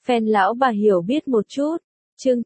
Fan lão bà hiểu biết một chút. Chương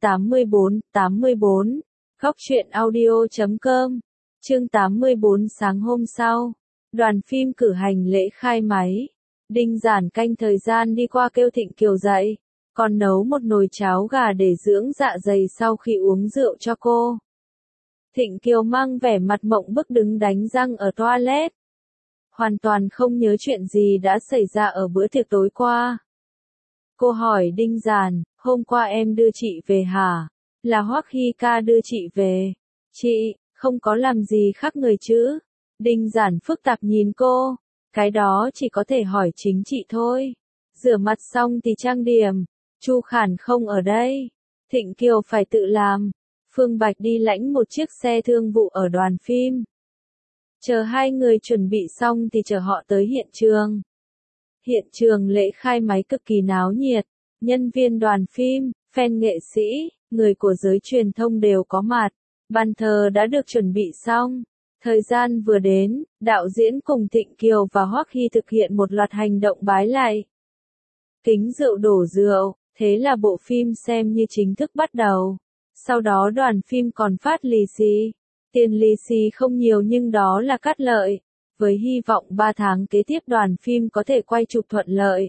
84, Góc truyện audio.com. Chương 84 sáng hôm sau, đoàn phim cử hành lễ khai máy. Đinh Giản canh thời gian đi qua kêu Thịnh Kiều dậy, còn nấu một nồi cháo gà để dưỡng dạ dày sau khi uống rượu cho cô. Thịnh Kiều mang vẻ mặt mộng bức đứng đánh răng ở toilet. Hoàn toàn không nhớ chuyện gì đã xảy ra ở bữa tiệc tối qua. Cô hỏi Đinh Giản, hôm qua em đưa chị về hả? Là Hoắc Hy ca đưa chị về. Chị, không có làm gì khác người chứ? Đinh Giản phức tạp nhìn cô. Cái đó chỉ có thể hỏi chính chị thôi. Rửa mặt xong thì trang điểm. Chu Khản không ở đây. Thịnh Kiều phải tự làm. Phương Bạch đi lãnh một chiếc xe thương vụ ở đoàn phim. Chờ hai người chuẩn bị xong thì chờ họ tới hiện trường. Hiện trường lễ khai máy cực kỳ náo nhiệt. Nhân viên đoàn phim, fan nghệ sĩ, người của giới truyền thông đều có mặt. Bàn thờ đã được chuẩn bị xong. Thời gian vừa đến, đạo diễn cùng Thịnh Kiều và Hoắc Hy thực hiện một loạt hành động bái lạy. Kính rượu đổ rượu, thế là bộ phim xem như chính thức bắt đầu. Sau đó đoàn phim còn phát lì xì. Tiền lì xì không nhiều nhưng đó là cát lợi. Với hy vọng 3 tháng kế tiếp đoàn phim có thể quay chụp thuận lợi.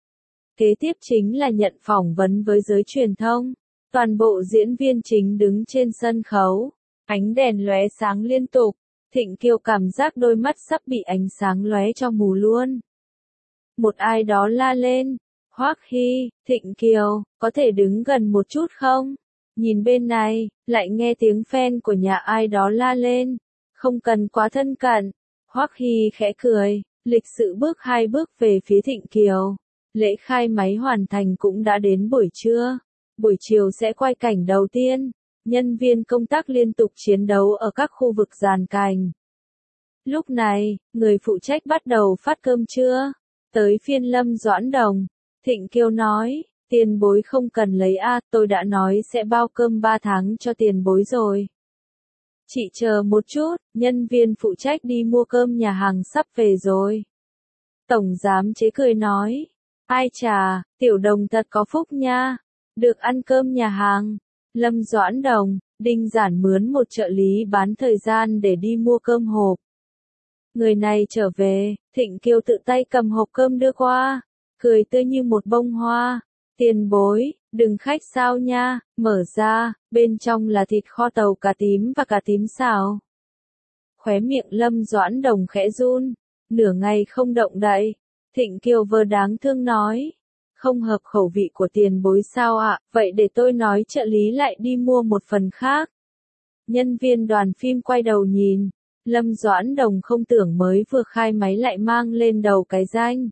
Kế tiếp chính là nhận phỏng vấn với giới truyền thông. Toàn bộ diễn viên chính đứng trên sân khấu. Ánh đèn lóe sáng liên tục. Thịnh Kiều cảm giác đôi mắt sắp bị ánh sáng lóe cho mù luôn. Một ai đó la lên. Hoắc Hy, Thịnh Kiều, có thể đứng gần một chút không? Nhìn bên này, lại nghe tiếng fan của nhà ai đó la lên. Không cần quá thân cận. Hoắc Hy khẽ cười, lịch sự bước 2 bước về phía Thịnh Kiều. Lễ khai máy hoàn thành cũng đã đến buổi trưa. Buổi chiều sẽ quay cảnh đầu tiên. Nhân viên công tác liên tục chiến đấu ở các khu vực dàn cành. Lúc này, người phụ trách bắt đầu phát cơm trưa. Tới phiên Lâm Doãn Đồng. Thịnh Kiều nói, tiền bối không cần lấy tôi đã nói sẽ bao cơm 3 tháng cho tiền bối rồi. Chị chờ một chút, nhân viên phụ trách đi mua cơm nhà hàng sắp về rồi. Tổng giám chế cười nói, ai chà, Tiểu Đồng thật có phúc nha, được ăn cơm nhà hàng. Lâm Doãn Đồng, Đinh Giản mướn một trợ lý bán thời gian để đi mua cơm hộp. Người này trở về, Thịnh Kiều tự tay cầm hộp cơm đưa qua, cười tươi như một bông hoa. Tiền bối, đừng khách sao nha, mở ra, bên trong là thịt kho tàu cà tím và cà tím xào. Khóe miệng Lâm Doãn Đồng khẽ run, nửa ngày không động đậy. Thịnh Kiều vờ đáng thương nói, không hợp khẩu vị của tiền bối sao ạ, vậy để tôi nói trợ lý lại đi mua một phần khác. Nhân viên đoàn phim quay đầu nhìn, Lâm Doãn Đồng không tưởng mới vừa khai máy lại mang lên đầu cái danh.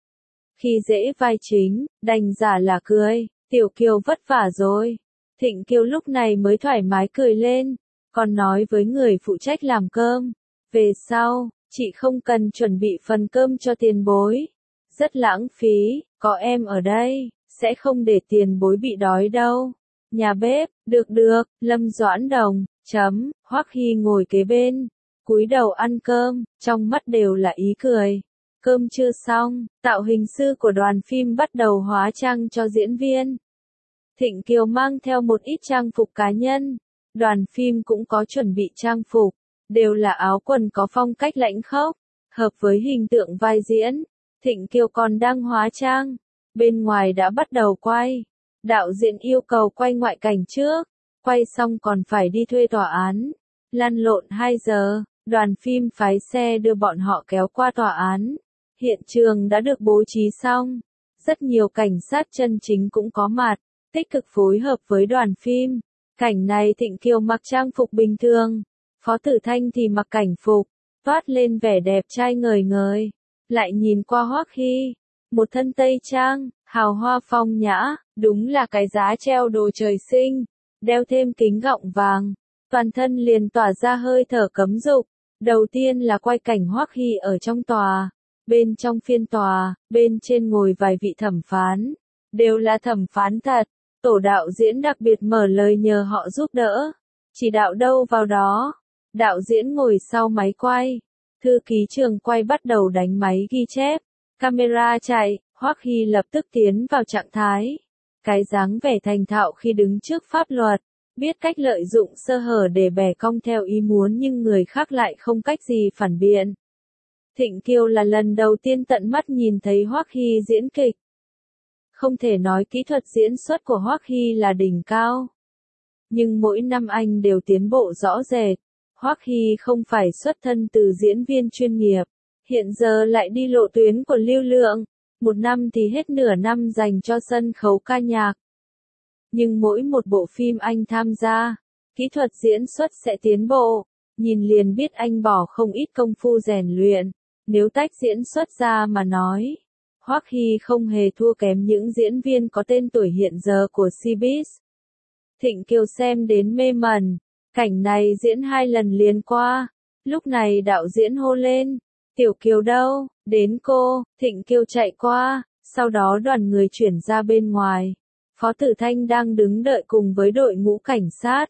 Khi dễ vai chính, đành giả là cười, Tiểu Kiều vất vả rồi. Thịnh Kiều lúc này mới thoải mái cười lên, còn nói với người phụ trách làm cơm. Về sau, chị không cần chuẩn bị phần cơm cho tiền bối. Rất lãng phí, có em ở đây, sẽ không để tiền bối bị đói đâu. Nhà bếp, được, Lâm Doãn Đồng, Hoắc Hy ngồi kế bên, cúi đầu ăn cơm, trong mắt đều là ý cười. Cơm chưa xong, tạo hình sư của đoàn phim bắt đầu hóa trang cho diễn viên. Thịnh Kiều mang theo một ít trang phục cá nhân. Đoàn phim cũng có chuẩn bị trang phục, đều là áo quần có phong cách lãnh khốc, hợp với hình tượng vai diễn. Thịnh Kiều còn đang hóa trang. Bên ngoài đã bắt đầu quay. Đạo diễn yêu cầu quay ngoại cảnh trước. Quay xong còn phải đi thuê tòa án. Lăn lộn 2 giờ, đoàn phim phái xe đưa bọn họ kéo qua tòa án. Hiện trường đã được bố trí xong. Rất nhiều cảnh sát chân chính cũng có mặt, tích cực phối hợp với đoàn phim. Cảnh này Thịnh Kiều mặc trang phục bình thường. Phó Tử Thanh thì mặc cảnh phục, toát lên vẻ đẹp trai ngời ngời. Lại nhìn qua Hoắc Hy, một thân tây trang, hào hoa phong nhã, đúng là cái giá treo đồ trời sinh. Đeo thêm kính gọng vàng, toàn thân liền tỏa ra hơi thở cấm dục. Đầu tiên là quay cảnh Hoắc Hy ở trong tòa. Bên trong phiên tòa, bên trên ngồi vài vị thẩm phán. Đều là thẩm phán thật. Tổ đạo diễn đặc biệt mở lời nhờ họ giúp đỡ. Chỉ đạo đâu vào đó. Đạo diễn ngồi sau máy quay. Thư ký trường quay bắt đầu đánh máy ghi chép. Camera chạy, Hoắc Hy lập tức tiến vào trạng thái. Cái dáng vẻ thành thạo khi đứng trước pháp luật, biết cách lợi dụng sơ hở để bẻ cong theo ý muốn nhưng người khác lại không cách gì phản biện. Thịnh Kiều là lần đầu tiên tận mắt nhìn thấy Hoắc Hy diễn kịch. Không thể nói kỹ thuật diễn xuất của Hoắc Hy là đỉnh cao. Nhưng mỗi năm anh đều tiến bộ rõ rệt. Hoắc Hy không phải xuất thân từ diễn viên chuyên nghiệp, hiện giờ lại đi lộ tuyến của lưu lượng, một năm thì hết nửa năm dành cho sân khấu ca nhạc. Nhưng mỗi một bộ phim anh tham gia, kỹ thuật diễn xuất sẽ tiến bộ, nhìn liền biết anh bỏ không ít công phu rèn luyện. Nếu tách diễn xuất ra mà nói, Hoắc Hy không hề thua kém những diễn viên có tên tuổi hiện giờ của Showbiz. Thịnh Kiều xem đến mê mẩn, cảnh này diễn 2 lần liền qua, lúc này đạo diễn hô lên, Tiểu Kiều đâu, đến cô, Thịnh Kiều chạy qua, sau đó đoàn người chuyển ra bên ngoài, Phó Tử Thanh đang đứng đợi cùng với đội ngũ cảnh sát.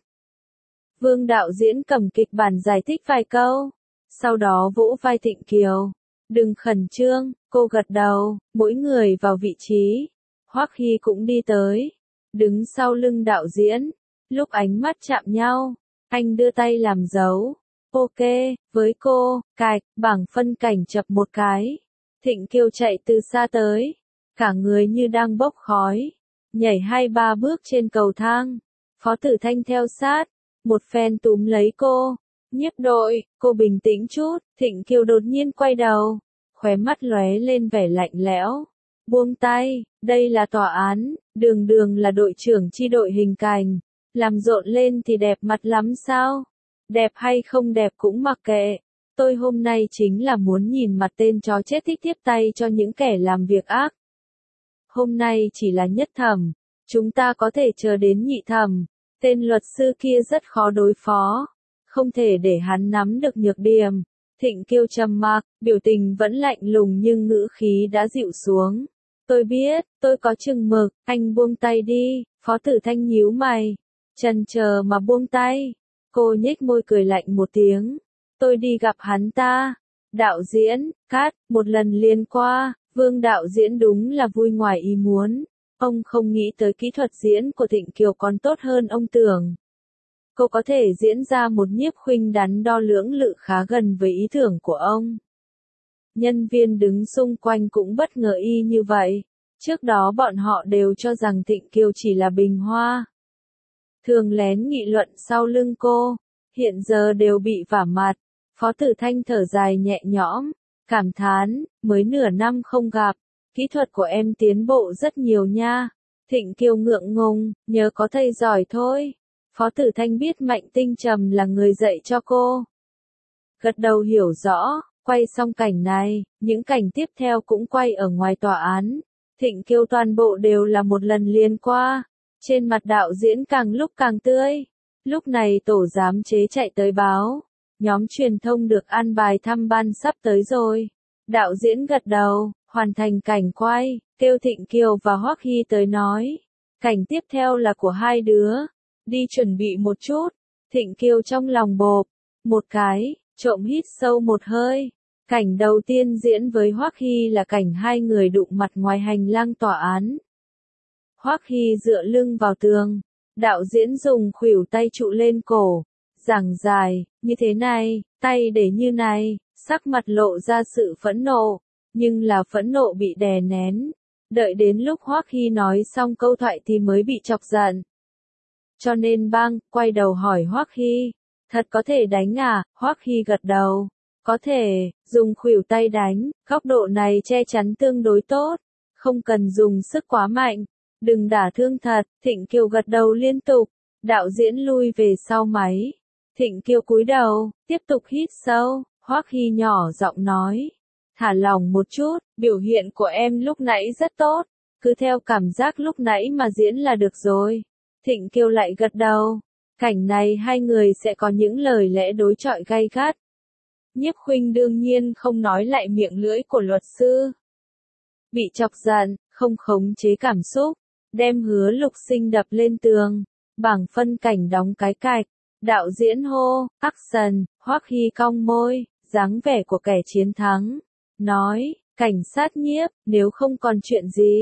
Vương đạo diễn cầm kịch bản giải thích vài câu, sau đó vỗ vai Thịnh Kiều, đừng khẩn trương, cô gật đầu, mỗi người vào vị trí, Hoắc Hy cũng đi tới, đứng sau lưng đạo diễn, lúc ánh mắt chạm nhau, anh đưa tay làm dấu, ok, với cô, cạch, bảng phân cảnh chập một cái, Thịnh Kiều chạy từ xa tới, cả người như đang bốc khói, nhảy 2-3 bước trên cầu thang, Phó Tử Thanh theo sát, một phen túm lấy cô, nhiếp đội, cô bình tĩnh chút, Thịnh Kiều đột nhiên quay đầu, khóe mắt lóe lên vẻ lạnh lẽo, buông tay, đây là tòa án, Đường Đường là đội trưởng chi đội hình cảnh, làm rộn lên thì đẹp mặt lắm sao, đẹp hay không đẹp cũng mặc kệ, tôi hôm nay chính là muốn nhìn mặt tên chó chết thích tiếp tay cho những kẻ làm việc ác. Hôm nay chỉ là nhất thẩm, chúng ta có thể chờ đến nhị thẩm, tên luật sư kia rất khó đối phó, không thể để hắn nắm được nhược điểm. Thịnh Kiều trầm mặc, biểu tình vẫn lạnh lùng nhưng ngữ khí đã dịu xuống. Tôi biết, tôi có chừng mực, anh buông tay đi, Phó Tử Thanh nhíu mày, chần chờ mà buông tay. Cô nhếch môi cười lạnh một tiếng, tôi đi gặp hắn ta. Đạo diễn, cắt, một lần liền qua, Vương đạo diễn đúng là vui ngoài ý muốn. Ông không nghĩ tới kỹ thuật diễn của Thịnh Kiều còn tốt hơn ông tưởng. Cô có thể diễn ra một nhiếp khuynh đắn đo lưỡng lự khá gần với ý tưởng của ông. Nhân viên đứng xung quanh cũng bất ngờ y như vậy. Trước đó bọn họ đều cho rằng Thịnh Kiều chỉ là bình hoa. Thường lén nghị luận sau lưng cô, hiện giờ đều bị vả mặt. Phó Tử Thanh thở dài nhẹ nhõm, cảm thán, mới nửa năm không gặp, kỹ thuật của em tiến bộ rất nhiều nha. Thịnh Kiều ngượng ngùng, nhớ có thầy giỏi thôi. Phó Tử Thanh biết Mạnh Tinh Trầm là người dạy cho cô. Gật đầu hiểu rõ, quay xong cảnh này, những cảnh tiếp theo cũng quay ở ngoài tòa án. Thịnh Kiều toàn bộ đều là một lần liền qua. Trên mặt đạo diễn càng lúc càng tươi. Lúc này tổ giám chế chạy tới báo. Nhóm truyền thông được an bài thăm ban sắp tới rồi. Đạo diễn gật đầu, hoàn thành cảnh quay, kêu Thịnh Kiều và Hoắc Hy tới nói. Cảnh tiếp theo là của hai đứa. Đi chuẩn bị một chút. Thịnh Kiều trong lòng bộp. Một cái, trộm hít sâu một hơi. Cảnh đầu tiên diễn với Hoắc Hy là cảnh hai người đụng mặt ngoài hành lang tòa án. Hoắc Hy dựa lưng vào tường. Đạo diễn dùng khuỷu tay trụ lên cổ. Giảng dài, như thế này, tay để như này, sắc mặt lộ ra sự phẫn nộ. Nhưng là phẫn nộ bị đè nén. Đợi đến lúc Hoắc Hy nói xong câu thoại thì mới bị chọc giận. Cho nên bang, quay đầu hỏi Hoắc Hy. Thật có thể đánh à? Hoắc Hy gật đầu. Có thể, dùng khuỷu tay đánh, góc độ này che chắn tương đối tốt. Không cần dùng sức quá mạnh. Đừng đả thương thật, Thịnh Kiều gật đầu liên tục. Đạo diễn lui về sau máy. Thịnh Kiều cúi đầu, tiếp tục hít sâu. Hoắc Hy nhỏ giọng nói. Thả lỏng một chút, biểu hiện của em lúc nãy rất tốt. Cứ theo cảm giác lúc nãy mà diễn là được rồi. Thịnh Kiều lại gật đầu. Cảnh này hai người sẽ có những lời lẽ đối chọi gay gắt. Nhiếp Khuynh đương nhiên không nói lại miệng lưỡi của luật sư. Bị chọc giận, không khống chế cảm xúc, đem Hứa Lục Sinh đập lên tường. Bảng phân cảnh đóng cái cạch. Đạo diễn hô, action, Hoắc Hy cong môi, dáng vẻ của kẻ chiến thắng. Nói, cảnh sát Nhiếp, nếu không còn chuyện gì,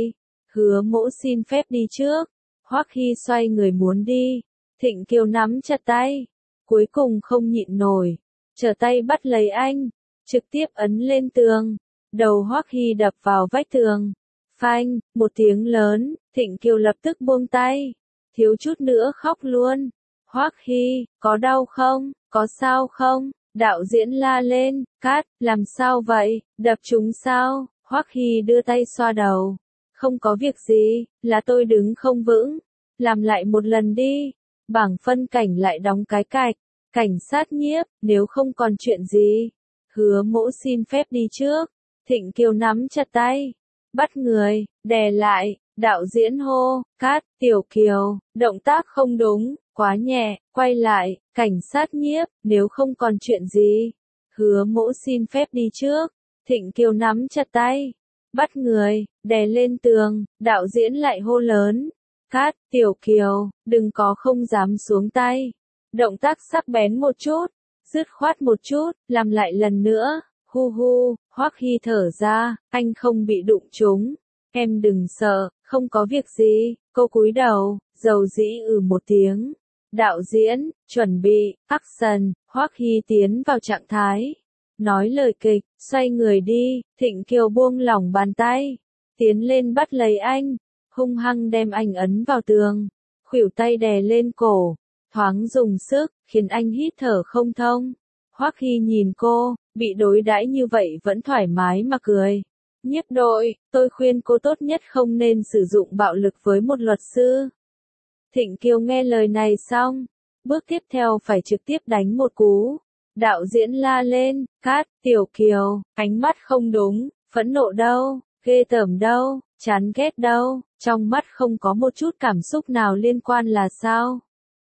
Hứa Mỗ xin phép đi trước. Hoắc Hy xoay người muốn đi. Thịnh Kiều nắm chặt tay. Cuối cùng không nhịn nổi. Trở tay bắt lấy anh. Trực tiếp ấn lên tường. Đầu Hoắc Hy đập vào vách tường. Phanh, một tiếng lớn, Thịnh Kiều lập tức buông tay. Thiếu chút nữa khóc luôn. Hoắc Hy, có đau không? Có sao không? Đạo diễn la lên, cắt, làm sao vậy? Đập chúng sao? Hoắc Hy đưa tay xoa đầu. Không có việc gì, là tôi đứng không vững. Làm lại một lần đi. Bảng phân cảnh lại đóng cái cạch. Cảnh sát nhiếp, nếu không còn chuyện gì. Hứa Mỗ xin phép đi trước. Thịnh Kiều nắm chặt tay. Bắt người, đè lại, đạo diễn hô, cắt, Tiểu Kiều, động tác không đúng, quá nhẹ, quay lại, cảnh sát nhiếp, nếu không còn chuyện gì. Hứa Mỗ xin phép đi trước. Thịnh Kiều nắm chặt tay. Bắt người, đè lên tường, đạo diễn lại hô lớn. Cắt, Tiểu Kiều, đừng có không dám xuống tay. Động tác sắc bén một chút, dứt khoát một chút, làm lại lần nữa. Hu hu, Hoắc Hy thở ra, anh không bị đụng trúng. Em đừng sợ, không có việc gì. Cô cúi đầu, dầu dĩ một tiếng. Đạo diễn, chuẩn bị, action, Hoắc Hy tiến vào trạng thái. Nói lời kịch, xoay người đi, Thịnh Kiều buông lỏng bàn tay. Tiến lên bắt lấy anh, hung hăng đem anh ấn vào tường. Khuỷu tay đè lên cổ, thoáng dùng sức, khiến anh hít thở không thông. Hoắc Hy nhìn cô, bị đối đãi như vậy vẫn thoải mái mà cười. Nhiếp đội, tôi khuyên cô tốt nhất không nên sử dụng bạo lực với một luật sư. Thịnh Kiều nghe lời này xong, bước tiếp theo phải trực tiếp đánh một cú. Đạo diễn la lên, cắt, Tiểu Kiều, ánh mắt không đúng, phẫn nộ đâu, ghê tởm đâu, chán ghét đâu, trong mắt không có một chút cảm xúc nào liên quan là sao?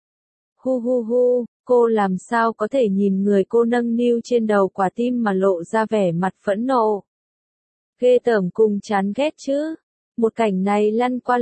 Hu hu hu, cô làm sao có thể nhìn người cô nâng niu trên đầu quả tim mà lộ ra vẻ mặt phẫn nộ? Ghê tởm cùng chán ghét chứ. Một cảnh này lăn qua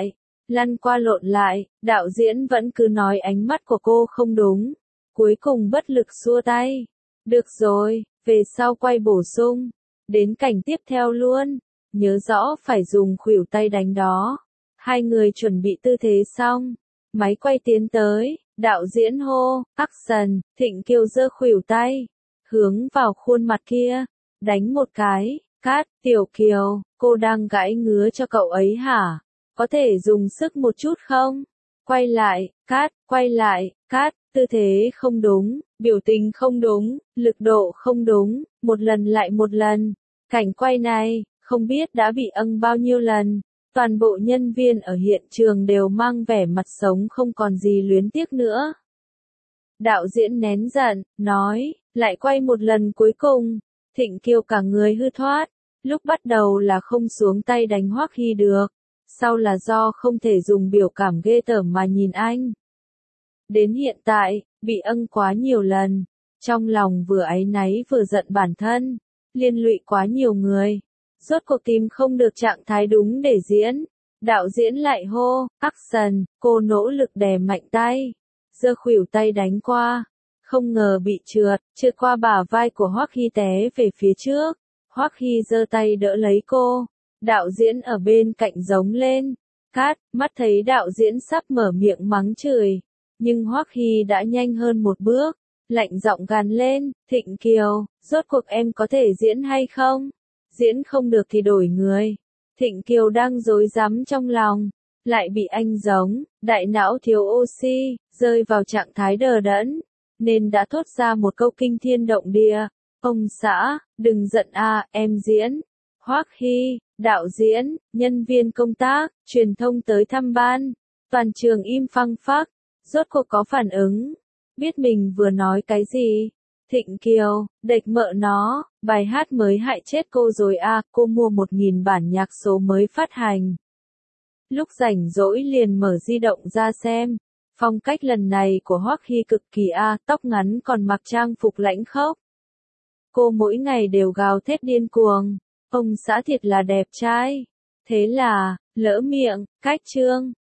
lộn lại, đạo diễn vẫn cứ nói ánh mắt của cô không đúng. Cuối cùng bất lực xua tay. Được rồi, về sau quay bổ sung. Đến cảnh tiếp theo luôn. Nhớ rõ phải dùng khuỷu tay đánh đó. Hai người chuẩn bị tư thế xong. Máy quay tiến tới, đạo diễn hô, action, Thịnh Kiều giơ khuỷu tay. Hướng vào khuôn mặt kia. Đánh một cái, cắt, Tiểu Kiều, cô đang gãi ngứa cho cậu ấy hả? Có thể dùng sức một chút không? Quay lại, cắt, tư thế không đúng, biểu tình không đúng, lực độ không đúng, một lần lại một lần. Cảnh quay này, không biết đã bị âng bao nhiêu lần. Toàn bộ nhân viên ở hiện trường đều mang vẻ mặt sống không còn gì luyến tiếc nữa. Đạo diễn nén giận, nói, lại quay một lần cuối cùng. Thịnh Kiều cả người hư thoát. Lúc bắt đầu là không xuống tay đánh Hoắc Hy được. Sau là do không thể dùng biểu cảm ghê tởm mà nhìn anh. Đến hiện tại, bị âng quá nhiều lần. Trong lòng vừa áy náy vừa giận bản thân. Liên lụy quá nhiều người. Rốt cuộc tìm không được trạng thái đúng để diễn. Đạo diễn lại hô, action, cô nỗ lực đè mạnh tay. Giơ khuỷu tay đánh qua. Không ngờ bị trượt qua bả vai của Hoắc Hy té về phía trước. Hoắc Hy giơ tay đỡ lấy cô. Đạo diễn ở bên cạnh giống lên. Cắt, mắt thấy đạo diễn sắp mở miệng mắng chửi. Nhưng Hoắc Hy đã nhanh hơn một bước. Lạnh giọng gằn lên, Thịnh Kiều, rốt cuộc em có thể diễn hay không? Diễn không được thì đổi người. Thịnh Kiều đang rối rắm trong lòng. Lại bị anh giống, đại não thiếu oxy, rơi vào trạng thái đờ đẫn. Nên đã thốt ra một câu kinh thiên động địa. Ông xã, đừng giận em diễn. Hoắc Hy, đạo diễn, nhân viên công tác, truyền thông tới thăm ban. Toàn trường im phăng phắc. Rốt cuộc có phản ứng. Biết mình vừa nói cái gì. Thịnh Kiều, đệch mợ nó, bài hát mới hại chết cô rồi cô mua 1.000 bản nhạc số mới phát hành. Lúc rảnh rỗi liền mở di động ra xem. Phong cách lần này của Hoắc Hy cực kỳ tóc ngắn còn mặc trang phục lãnh khốc. Cô mỗi ngày đều gào thét điên cuồng. Ông xã thiệt là đẹp trai. Thế là, lỡ miệng, cách chương.